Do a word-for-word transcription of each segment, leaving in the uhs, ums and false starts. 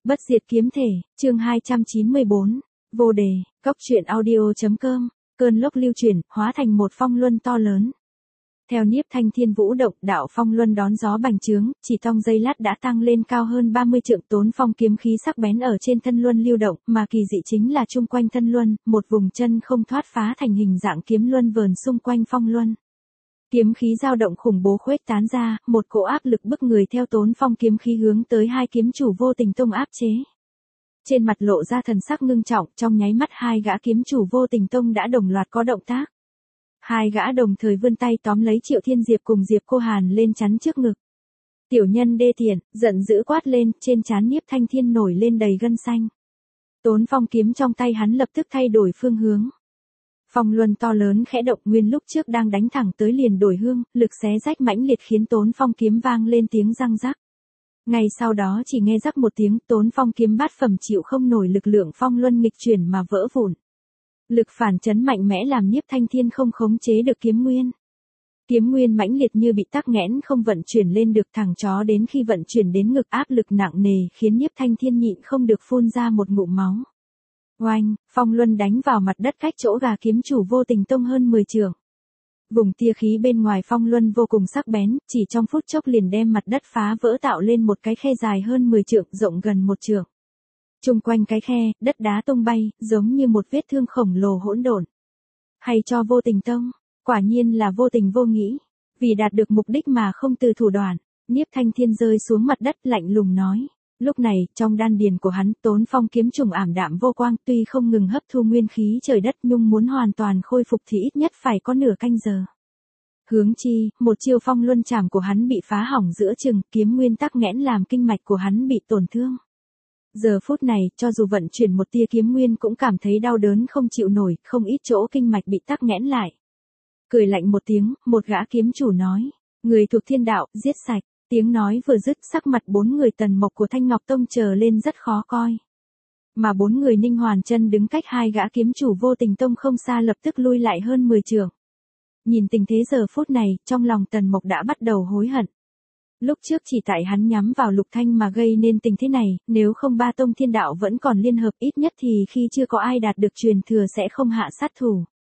Bất diệt kiếm thể, chương hai trăm chín mươi bốn, vô đề, cốc truyện audio.com, cơn lốc lưu chuyển, hóa thành một phong luân to lớn. Theo Niếp Thanh Thiên vũ động, đạo phong luân đón gió bành trướng, chỉ trong giây lát đã tăng lên cao hơn ba mươi trượng. Tốn phong kiếm khí sắc bén ở trên thân luân lưu động, mà kỳ dị chính là chung quanh thân luân, một vùng chân không thoát phá thành hình dạng kiếm luân vờn xung quanh phong luân. Kiếm khí dao động khủng bố khuếch tán ra, một cỗ áp lực bức người theo tốn phong kiếm khí hướng tới hai kiếm chủ Vô Tình Tông áp chế. Trên mặt lộ ra thần sắc ngưng trọng, trong nháy mắt hai gã kiếm chủ Vô Tình Tông đã đồng loạt có động tác. Hai gã đồng thời vươn tay tóm lấy Triệu Thiên Diệp cùng Diệp Cô Hàn lên chắn trước ngực. Tiểu nhân đê tiện, giận dữ quát lên, trên trán Niếp Thanh Thiên nổi lên đầy gân xanh. Tốn phong kiếm trong tay hắn lập tức thay đổi phương hướng. Phong luân to lớn khẽ động, nguyên lúc trước đang đánh thẳng tới liền đổi hương, lực xé rách mãnh liệt khiến tốn phong kiếm vang lên tiếng răng rắc. Ngay sau đó chỉ nghe rắc một tiếng, tốn phong kiếm bát phẩm chịu không nổi lực lượng phong luân nghịch chuyển mà vỡ vụn. Lực phản chấn mạnh mẽ làm Niếp Thanh Thiên không khống chế được kiếm nguyên. Kiếm nguyên mãnh liệt như bị tắc nghẽn không vận chuyển lên được, thẳng chó đến khi vận chuyển đến ngực áp lực nặng nề khiến Niếp Thanh Thiên nhịn không được phun ra một ngụm máu. Oanh, phong luân đánh vào mặt đất cách chỗ gà kiếm chủ Vô Tình Tông hơn mười trượng. Vùng tia khí bên ngoài phong luân vô cùng sắc bén, chỉ trong phút chốc liền đem mặt đất phá vỡ tạo lên một cái khe dài hơn mười trượng, rộng gần một trượng. Chung quanh cái khe, đất đá tung bay, giống như một vết thương khổng lồ hỗn độn. Hay cho Vô Tình Tông, quả nhiên là vô tình vô nghĩ, vì đạt được mục đích mà không từ thủ đoạn. Niếp Thanh Thiên rơi xuống mặt đất lạnh lùng nói. Lúc này, trong đan điền của hắn, tốn phong kiếm trùng ảm đạm vô quang, tuy không ngừng hấp thu nguyên khí trời đất nhưng muốn hoàn toàn khôi phục thì ít nhất phải có nửa canh giờ. Hướng chi, một chiêu phong luân chảm của hắn bị phá hỏng giữa chừng, kiếm nguyên tắc nghẽn làm kinh mạch của hắn bị tổn thương. Giờ phút này, cho dù vận chuyển một tia kiếm nguyên cũng cảm thấy đau đớn không chịu nổi, không ít chỗ kinh mạch bị tắc nghẽn lại. Cười lạnh một tiếng, một gã kiếm chủ nói, người thuộc thiên đạo, giết sạch. Tiếng nói vừa dứt, sắc mặt bốn người Tần Mộc của Thanh Ngọc Tông trở lên rất khó coi. Mà bốn người Ninh Hoàn Chân đứng cách hai gã kiếm chủ Vô Tình Tông không xa lập tức lui lại hơn mười trượng. Nhìn tình thế giờ phút này, trong lòng Tần Mộc đã bắt đầu hối hận. Lúc trước chỉ tại hắn nhắm vào Lục Thanh mà gây nên tình thế này, nếu không ba tông thiên đạo vẫn còn liên hợp, ít nhất thì khi chưa có ai đạt được truyền thừa sẽ không hạ sát thủ.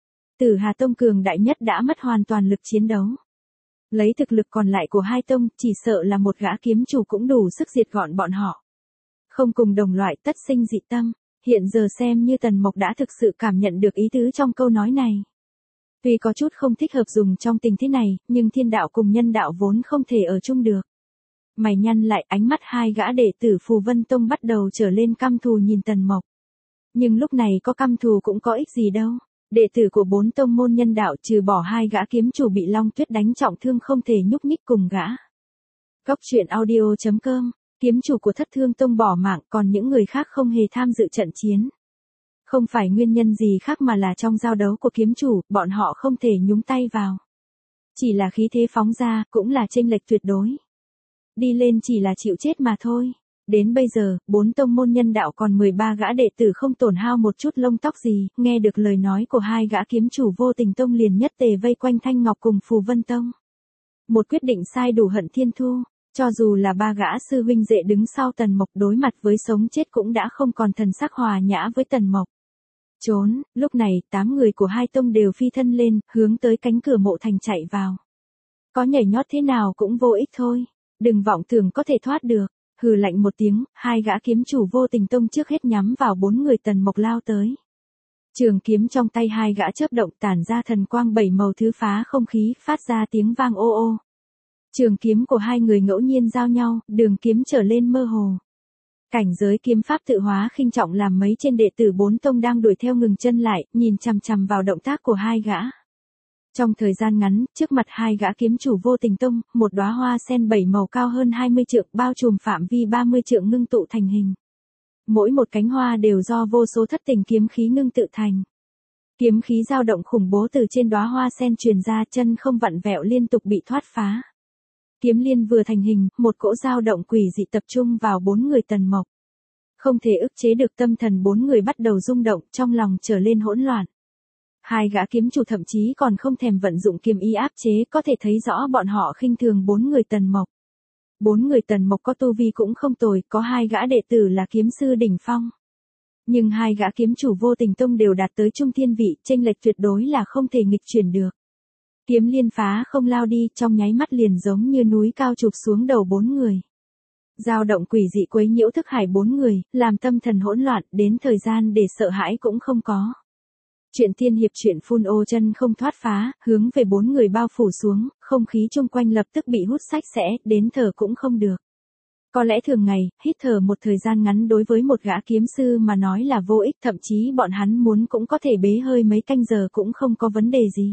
Tử Hà Tông cường đại nhất đã mất hoàn toàn lực chiến đấu. Lấy thực lực còn lại của hai tông, chỉ sợ là một gã kiếm chủ cũng đủ sức diệt gọn bọn họ. Không cùng đồng loại tất sinh dị tâm, hiện giờ xem như Tần Mộc đã thực sự cảm nhận được ý tứ trong câu nói này. Tuy có chút không thích hợp dùng trong tình thế này, nhưng thiên đạo cùng nhân đạo vốn không thể ở chung được. Mày nhăn lại, ánh mắt hai gã đệ tử Phù Vân Tông bắt đầu trở lên căm thù nhìn Tần Mộc. Nhưng lúc này có căm thù cũng có ích gì đâu. Đệ tử của bốn tông môn nhân đạo trừ bỏ hai gã kiếm chủ bị Long Tuyết đánh trọng thương không thể nhúc nhích cùng gã. Cốc truyện audio.com, kiếm chủ của Thất Thương Tông bỏ mạng, còn những người khác không hề tham dự trận chiến. Không phải nguyên nhân gì khác mà là trong giao đấu của kiếm chủ, bọn họ không thể nhúng tay vào. Chỉ là khí thế phóng ra, cũng là chênh lệch tuyệt đối. Đi lên chỉ là chịu chết mà thôi. Đến bây giờ, bốn tông môn nhân đạo còn mười ba gã đệ tử không tổn hao một chút lông tóc gì, nghe được lời nói của hai gã kiếm chủ Vô Tình Tông liền nhất tề vây quanh Thanh Ngọc cùng Phù Vân Tông. Một quyết định sai đủ hận thiên thu, cho dù là ba gã sư huynh đệ đứng sau Tần Mộc đối mặt với sống chết cũng đã không còn thần sắc hòa nhã với Tần Mộc. Trốn, lúc này, tám người của hai tông đều phi thân lên, hướng tới cánh cửa mộ thành chạy vào. Có nhảy nhót thế nào cũng vô ích thôi, đừng vọng tưởng có thể thoát được. Hừ lạnh một tiếng, hai gã kiếm chủ Vô Tình Tông trước hết nhắm vào bốn người Tần Mộc lao tới. Trường kiếm trong tay hai gã chớp động tản ra thần quang bảy màu thứ phá không khí, phát ra tiếng vang ô ô. Trường kiếm của hai người ngẫu nhiên giao nhau, đường kiếm trở lên mơ hồ. Cảnh giới kiếm pháp tự hóa khinh trọng làm mấy trên đệ tử bốn tông đang đuổi theo ngừng chân lại, nhìn chằm chằm vào động tác của hai gã. Trong thời gian ngắn, trước mặt hai gã kiếm chủ Vô Tình Tông, một đóa hoa sen bảy màu cao hơn hai mươi trượng bao trùm phạm vi ba mươi trượng ngưng tụ thành hình. Mỗi một cánh hoa đều do vô số thất tình kiếm khí ngưng tự thành. Kiếm khí dao động khủng bố từ trên đóa hoa sen truyền ra, chân không vặn vẹo liên tục bị thoát phá. Kiếm liên vừa thành hình, một cỗ dao động quỷ dị tập trung vào bốn người Tần Mộc. Không thể ức chế được tâm thần bốn người bắt đầu rung động, trong lòng trở lên hỗn loạn. Hai gã kiếm chủ thậm chí còn không thèm vận dụng kiếm ý áp chế, có thể thấy rõ bọn họ khinh thường bốn người Tần Mộc. Bốn người Tần Mộc có tu vi cũng không tồi, có hai gã đệ tử là kiếm sư đỉnh phong. Nhưng hai gã kiếm chủ Vô Tình Tông đều đạt tới trung thiên vị, chênh lệch tuyệt đối là không thể nghịch chuyển được. Kiếm liên phá không lao đi, trong nháy mắt liền giống như núi cao chụp xuống đầu bốn người. Dao động quỷ dị quấy nhiễu thức hải bốn người, làm tâm thần hỗn loạn, đến thời gian để sợ hãi cũng không có. Chuyện tiên hiệp chuyện phun ô chân không thoát phá, hướng về bốn người bao phủ xuống, không khí chung quanh lập tức bị hút sạch sẽ, đến thở cũng không được. Có lẽ thường ngày, hít thở một thời gian ngắn đối với một gã kiếm sư mà nói là vô ích, thậm chí bọn hắn muốn cũng có thể bế hơi mấy canh giờ cũng không có vấn đề gì.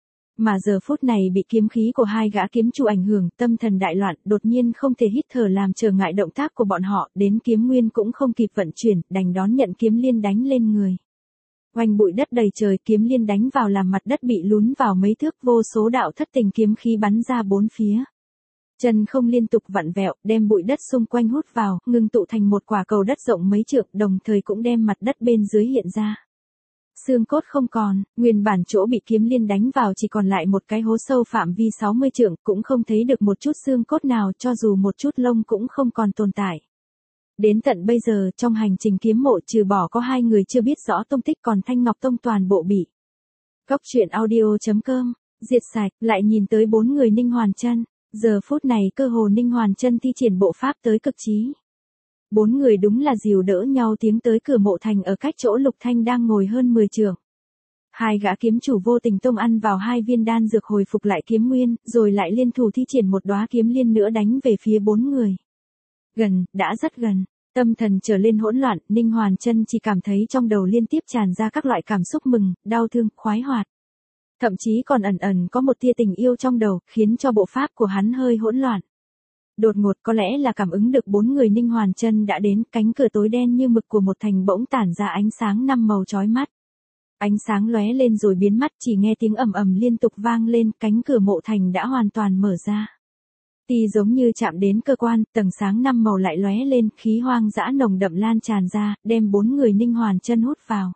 Mà giờ phút này bị kiếm khí của hai gã kiếm chủ ảnh hưởng, tâm thần đại loạn, đột nhiên không thể hít thở làm trở ngại động tác của bọn họ, đến kiếm nguyên cũng không kịp vận chuyển, đành đón nhận kiếm liên đánh lên người. Oanh bụi đất đầy trời, kiếm liên đánh vào làm mặt đất bị lún vào mấy thước, vô số đạo thất tình kiếm khí bắn ra bốn phía. Chân không liên tục vặn vẹo, đem bụi đất xung quanh hút vào, ngưng tụ thành một quả cầu đất rộng mấy trượng, đồng thời cũng đem mặt đất bên dưới hiện ra. Xương cốt không còn, nguyên bản chỗ bị kiếm liên đánh vào chỉ còn lại một cái hố sâu phạm vi sáu mươi trượng, cũng không thấy được một chút xương cốt nào, cho dù một chút lông cũng không còn tồn tại. Đến tận bây giờ, trong hành trình kiếm mộ trừ bỏ có hai người chưa biết rõ tung tích, còn Thanh Ngọc Tông toàn bộ bị. Góc truyện audio chấm com, diệt sạch, lại nhìn tới bốn người Ninh Hoàn Chân. Giờ phút này cơ hồ Ninh Hoàn Chân thi triển bộ pháp tới cực trí. Bốn người đúng là dìu đỡ nhau tiến tới cửa mộ thành ở cách chỗ Lục Thanh đang ngồi hơn mười trượng. Hai gã kiếm chủ Vô Tình Tông ăn vào hai viên đan dược hồi phục lại kiếm nguyên, rồi lại liên thủ thi triển một đóa kiếm liên nữa đánh về phía bốn người. Gần, đã rất gần. Tâm thần trở lên hỗn loạn, Ninh Hoàn Chân chỉ cảm thấy trong đầu liên tiếp tràn ra các loại cảm xúc mừng, đau thương, khoái hoạt. Thậm chí còn ẩn ẩn có một tia tình yêu trong đầu, khiến cho bộ pháp của hắn hơi hỗn loạn. Đột ngột có lẽ là cảm ứng được bốn người Ninh Hoàn Chân đã đến, cánh cửa tối đen như mực của một thành bỗng tản ra ánh sáng năm màu chói mắt. Ánh sáng lóe lên rồi biến mất, chỉ nghe tiếng ầm ầm liên tục vang lên, cánh cửa mộ thành đã hoàn toàn mở ra. Tì giống như chạm đến cơ quan, tầng sáng năm màu lại lóe lên, khí hoang dã nồng đậm lan tràn ra, đem bốn người Ninh Hoàn Chân hút vào.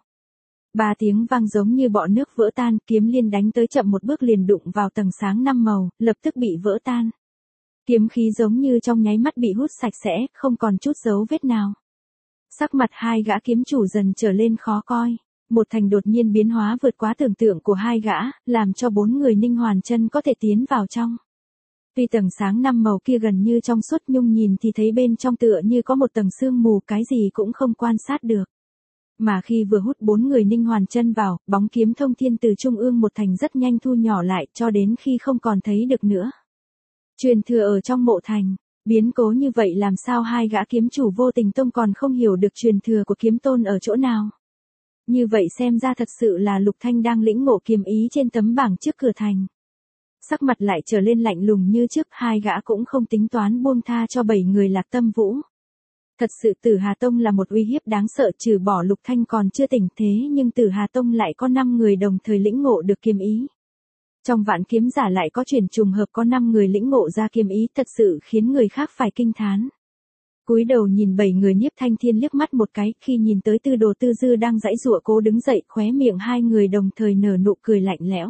Ba tiếng vang giống như bọt nước vỡ tan, kiếm liên đánh tới chậm một bước liền đụng vào tầng sáng năm màu, lập tức bị vỡ tan. Kiếm khí giống như trong nháy mắt bị hút sạch sẽ, không còn chút dấu vết nào. Sắc mặt hai gã kiếm chủ dần trở lên khó coi. Một thành đột nhiên biến hóa vượt quá tưởng tượng của hai gã, làm cho bốn người Ninh Hoàn Chân có thể tiến vào trong. Tuy tầng sáng năm màu kia gần như trong suốt, nhung nhìn thì thấy bên trong tựa như có một tầng sương mù, cái gì cũng không quan sát được. Mà khi vừa hút bốn người Ninh Hoàn Chân vào, bóng kiếm thông thiên từ trung ương một thành rất nhanh thu nhỏ lại, cho đến khi không còn thấy được nữa. Truyền thừa ở trong mộ thành, biến cố như vậy làm sao hai gã kiếm chủ Vô Tình Tông còn không hiểu được truyền thừa của kiếm tôn ở chỗ nào. Như vậy xem ra thật sự là Lục Thanh đang lĩnh ngộ kiếm ý trên tấm bảng trước cửa thành. Sắc mặt lại trở lên lạnh lùng như trước, hai gã cũng không tính toán buông tha cho bảy người Lạc Tâm Vũ. Thật sự Tử Hà Tông là một uy hiếp đáng sợ, trừ bỏ Lục Thanh còn chưa tỉnh thế nhưng Tử Hà Tông lại có năm người đồng thời lĩnh ngộ được kiếm ý. Trong vạn kiếm giả lại có truyền trùng hợp có năm người lĩnh ngộ ra kiếm ý, thật sự khiến người khác phải kinh thán. Cúi đầu nhìn bảy người Nhiếp Thanh Thiên liếc mắt một cái, khi nhìn tới Tư Đồ Tư Dư đang giãy giụa cố đứng dậy, khóe miệng hai người đồng thời nở nụ cười lạnh lẽo.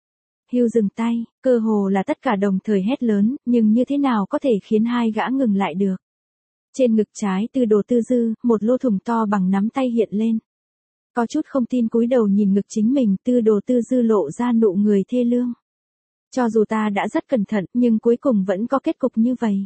Hưu dừng tay, cơ hồ là tất cả đồng thời hét lớn, nhưng như thế nào có thể khiến hai gã ngừng lại được. Trên ngực trái Tư Đồ Tư Dư, một lỗ thủng to bằng nắm tay hiện lên. Có chút không tin cúi đầu nhìn ngực chính mình, Tư Đồ Tư Dư lộ ra nụ người thê lương. Cho dù ta đã rất cẩn thận, nhưng cuối cùng vẫn có kết cục như vậy.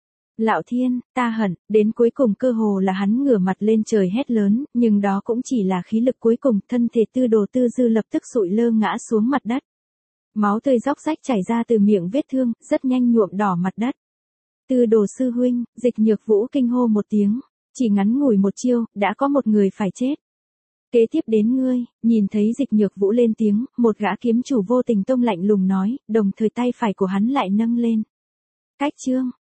Lão Thiên, ta hận, đến cuối cùng cơ hồ là hắn ngửa mặt lên trời hét lớn, nhưng đó cũng chỉ là khí lực cuối cùng, thân thể Tư Đồ Tư Dư lập tức sụi lơ ngã xuống mặt đất. Máu tươi róc rách chảy ra từ miệng vết thương, rất nhanh nhuộm đỏ mặt đất. Tư Đồ sư huynh, Dịch Nhược Vũ kinh hô một tiếng, chỉ ngắn ngủi một chiêu, đã có một người phải chết. Kế tiếp đến ngươi, nhìn thấy Dịch Nhược Vũ lên tiếng, một gã kiếm chủ Vô Tình Tông lạnh lùng nói, đồng thời tay phải của hắn lại nâng lên. Cách chương,